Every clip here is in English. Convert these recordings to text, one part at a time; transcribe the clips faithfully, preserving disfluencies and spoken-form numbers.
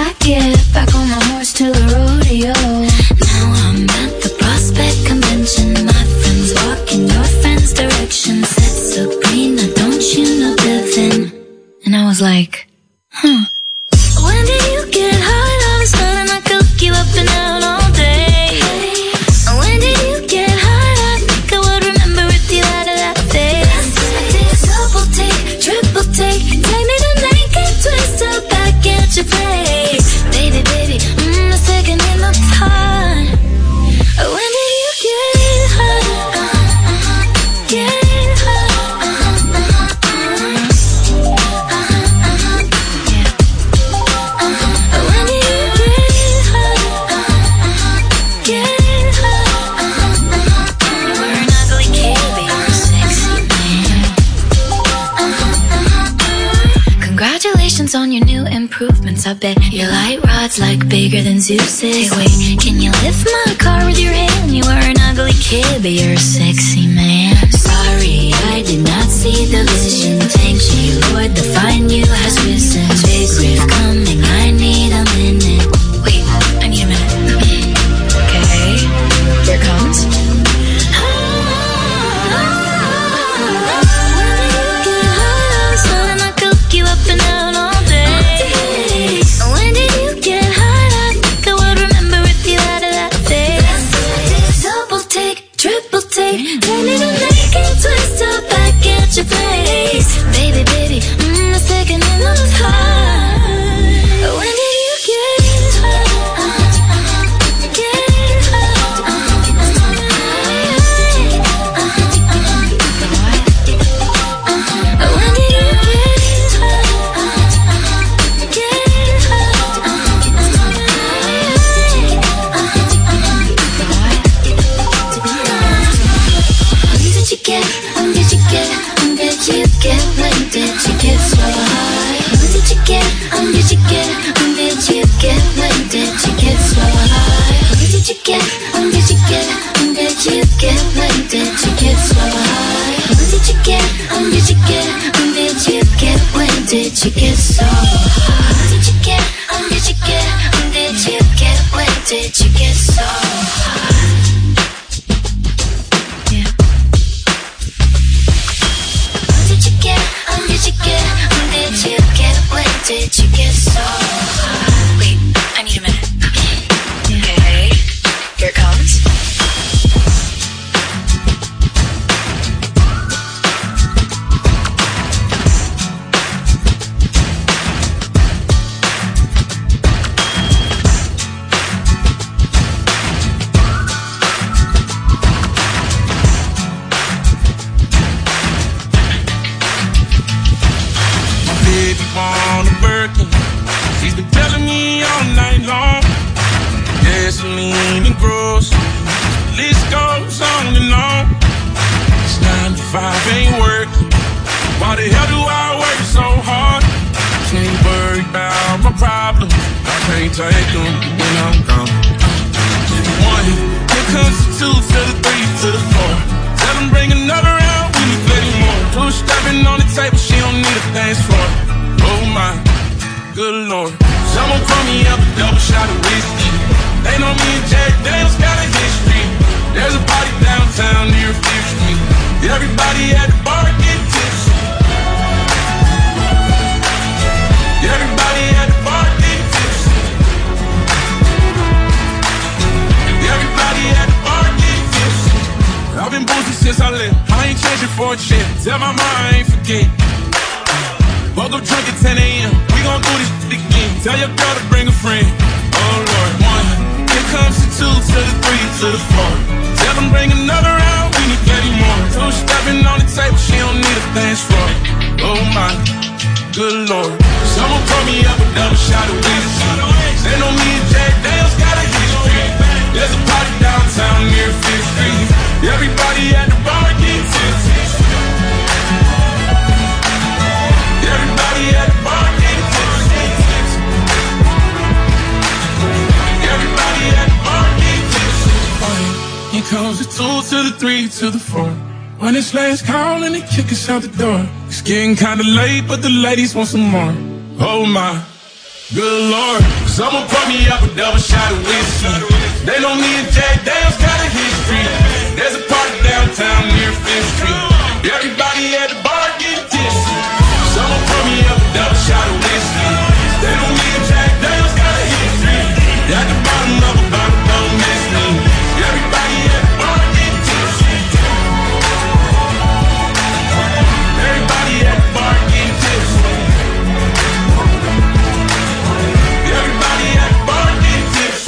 I get back on my horse to the rodeo. Now I'm at the Prospect Convention. My friends walk in your friend's direction. Said Sabrina, don't you know Devin? And I was like, huh. When did you get high all of a sudden? I could look you up and down all day. When did you get high? I think I would remember if you had a that face. I take a double take, triple take, take me to naked twist up back at your place. Baby, baby, mmm, the second in the time. When did you get high? Uh-huh, get high. Uh-huh, uh-huh, uh-huh, uh-huh, yeah. Uh-huh. When did you get high? Uh-huh, get high. Uh-huh, uh-huh. You were an ugly kid, but you were a sexy man. Uh-huh, uh-huh. Congratulations on your new improvements. I bet your light rod's like bigger than Zeus's. Hey, wait, can you lift my car with your hand? You were an ugly kid, but you're a sexy man. Sorry, I did not see the vision. Thank you, Lord, the fine you has risen. Big riff coming, I need a minute. Wait, I need a minute. Okay, here it comes. I could look you up and down all day. When did you get high? I think I would remember if you had a that face. Double take, triple take, take me to naked twist up back at your place. Baby, baby, mmm, the second in the time. When did you get high? Uh-huh, get high. Uh-huh, uh-huh, uh-huh. When did you get high? Uh-huh, get high. Uh-huh, uh-huh. When did you get? When did you get? When did you get? When did you get so high? When did you get? When did you get? When did you get? When did you get so high? When did you get? When did you get? When did you get? When did you get so high? When did you get? When did you get? When did you get? When did you get so high? When did you get? When did you get? When did you get? When did you get so high? Yeah. When did you get? When did you get? When did you get? When did you get so high? Wait, I need a minute. Okay, here it comes. Baby want a Birkin. She's been telling me all night long. Gasoline and groceries, the list goes on and on. It's nine to five ain't working. Why the hell do I work so hard? Can't worry about my problems. I can't take them when I'm gone. One, here comes the two to the three to the four. Tell them bring another round, we need plenty more. Two stepping on the table, she don't need a dance floor. Oh my, good Lord. Someone pour me up a double shot of whiskey. They know me and Jack Daniels got a history. There's a party downtown near Fifth Street. Everybody at the bar get tipsy. Everybody at the bar get tipsy. Everybody at the bar get tipsy. I've been boozing since I left. I ain't changing for a check. Tell my mom I ain't forget. Woke up drunk at ten a.m. We gon' do this shit again. Tell your girl to bring a friend. Oh Lord, one. Here comes the two to the three to the four. Tell them bring another round. We need plenty more. Two stepping on the table. She don't need a dance floor. Oh my, good Lord. Someone pour me up a double shot of whiskey. They know me and Jack Daniels got a history. There's a party downtown near Fifth Street. Everybody at the bar get tipsy. Everybody at the bar get tipsy. Everybody at the bar get tipsy. Here comes the two to the three to the four. When it's last call and they kick us out the door. It's getting kinda late, but the ladies want some more. Oh my, good Lord. Someone pour me up a double shot of whiskey. They know me and Jack Daniels got a history. There's a party downtown near Fifth Street. Everybody at the bar getting tipsy. Someone pour me up a double shot of whiskey. They know me and Jack Daniels got a history. At the bottom of a bottle, don't miss me. Everybody at the bar getting tipsy. Everybody at the bar getting tipsy. Everybody at the bar getting tipsy.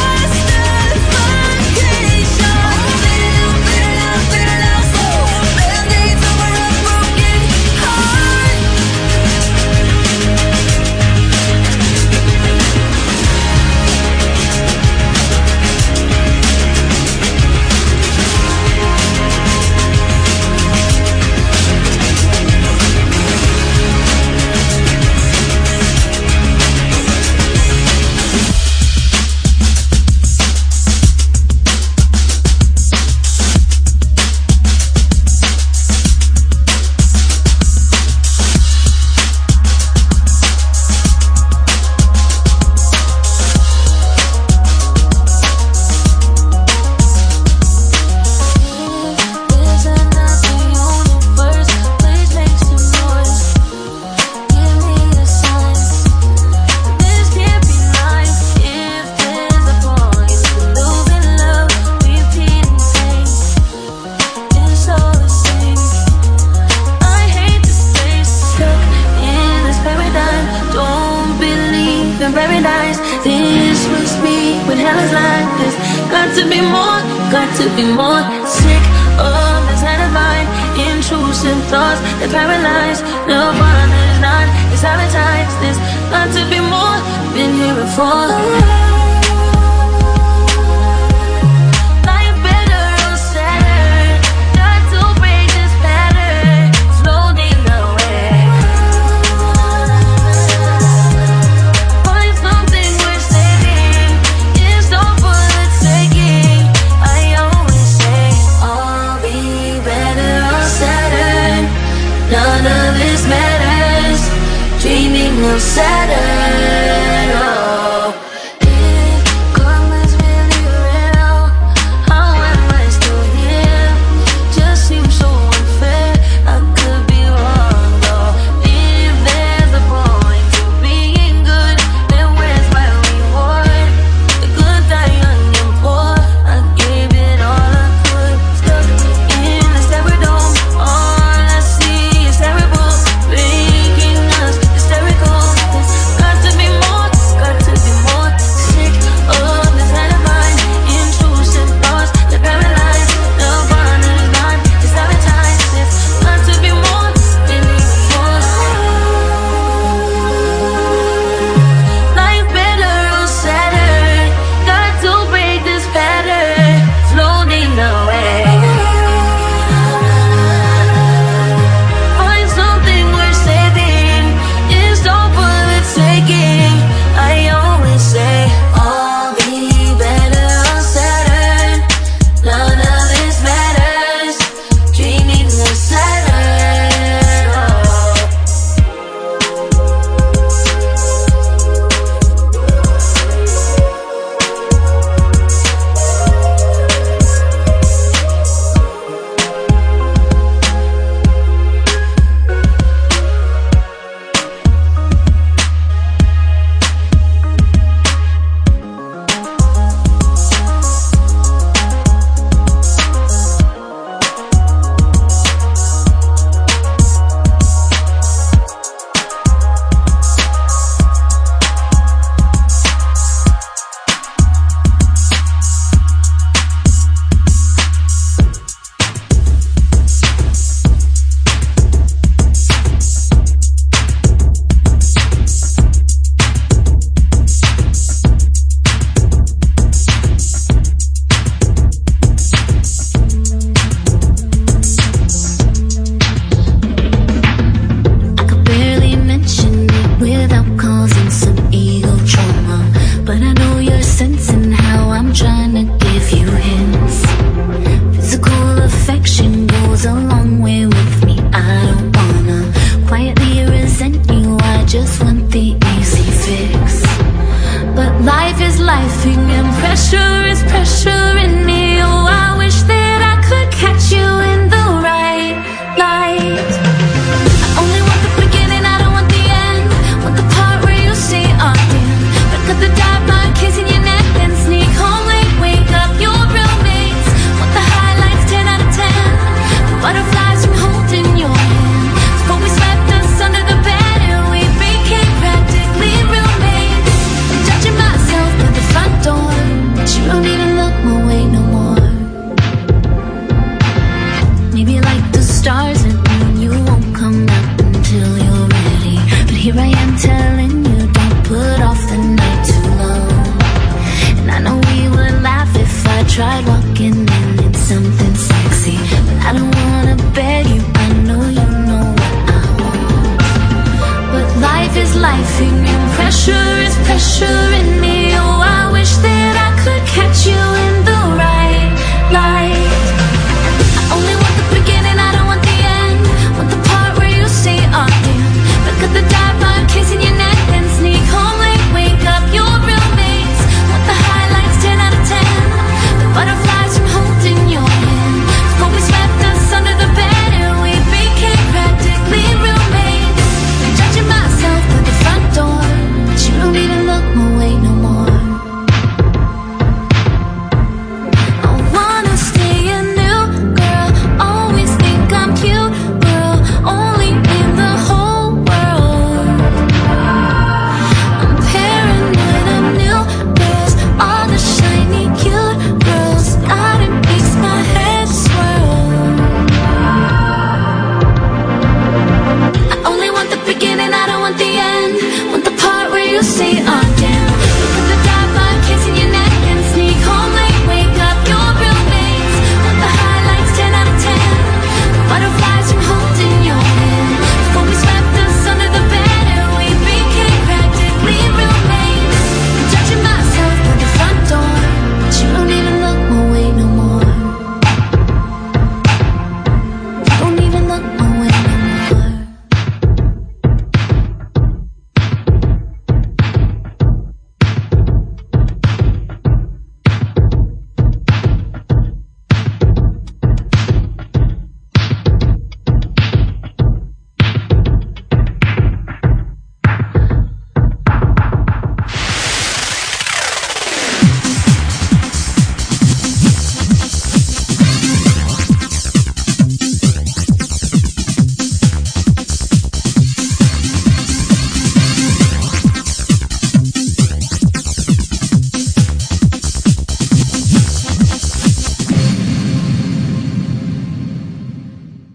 Just nice. This was me when hell is like this. Got to be more, got to be more. Sick of this kind of mind, intrusive thoughts that paralyze. No one is not, it's sabotage this. Got to be more, been here before. of Saturn. Oh, if karma's really real, how am I still here? Just seems so unfair. I could be wrong though. If there's a point to being good, then where's my reward? The good die young and poor. I gave it all I could. Stuck in the styrofoam. All I see is terrible, making us hysterical. There's got to be more, got to be more. Sick of this kind of mind, intrusive thoughts that paralyze. The one is not, it's sabotage. There's got to be more than before. Life better on Saturn. Got to break this pattern, floating away. Find something worth saving. It's all for the taking. I always say, all be better on Saturn. None of this matters. Dreaming of Saturn. Oh. I could barely mention it without causing some ego trauma, but I know you're sensing how I'm trying to give you hints. Physical affection goes a long way with me. I don't wanna quietly resent you, I just want the easy fix. But life is lifing and pressure is pressuring me. Oh, I wish that I could catch you in the right light. I only want the beginning, I don't want the end. Want the part where you say I'm in, but cut the dive line, kissing your neck, then sneak home late, wake up your roommates. Want the highlights, ten out of ten. The butterflies from holding your hand. Before we swept us under the bed and we became practically roommates. I'm judging myself at the front door, but you don't even look my way no more. Maybe like the stars at noon, you won't come out until you're ready. But here I am telling you, don't put off the night too long. And I know we would laugh if I tried walking in in something sexy, but I don't wanna beg you, I know you know what I want. But life is lifing and pressure is pressuring me. Oh, I wish that I